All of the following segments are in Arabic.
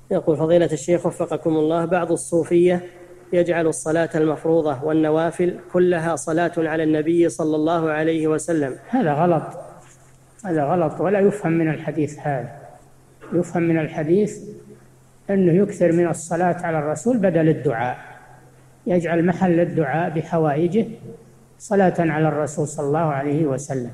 يقول فضيلة الشيخ وفقكم الله، بعض الصوفية يجعل الصلاة المفروضة والنوافل كلها صلاة على النبي صلى الله عليه وسلم. هذا غلط، هذا غلط، ولا يفهم من الحديث هذا. يفهم من الحديث أنه يكثر من الصلاة على الرسول بدل الدعاء، يجعل محل الدعاء بحوائجه صلاة على الرسول صلى الله عليه وسلم.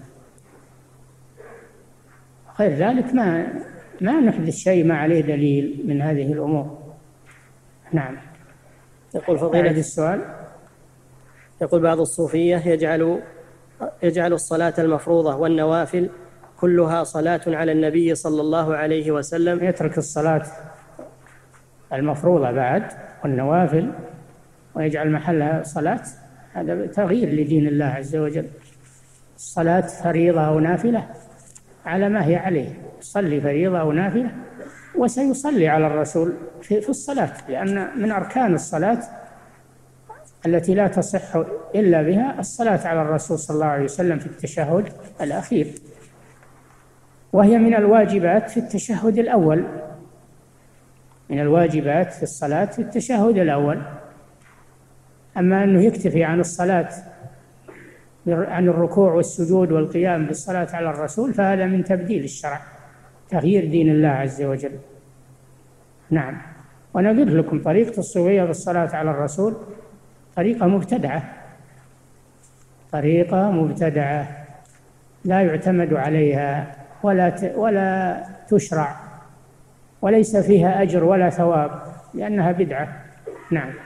غير ذلك ما نحدث شيء ما عليه دليل من هذه الأمور. نعم. يقول فضيلة السؤال. يقول بعض الصوفية يجعل الصلاة المفروضة والنوافل كلها صلاة على النبي صلى الله عليه وسلم. يترك الصلاة المفروضة بعد والنوافل ويجعل محلها صلاة، هذا تغيير لدين الله عز وجل. الصلاة فريضة أو نافلة على ما هي عليه، صلي فريضة أو نافلة، وسيصلي على الرسول في الصلاة، لأن من أركان الصلاة التي لا تصح إلا بها الصلاة على الرسول صلى الله عليه وسلم في التشهد الأخير، وهي من الواجبات في التشهد الأول، من الواجبات في الصلاة في التشهد الأول. أما أنه يكتفي عن الصلاة عن الركوع والسجود والقيام بالصلاة على الرسول فهذا من تبديل الشرع، تغيير دين الله عز وجل. نعم. ونقول لكم طريقة الصوفية بالصلاة على الرسول طريقة مبتدعة، طريقة مبتدعة لا يعتمد عليها ولا تشرع، وليس فيها أجر ولا ثواب لأنها بدعة. نعم.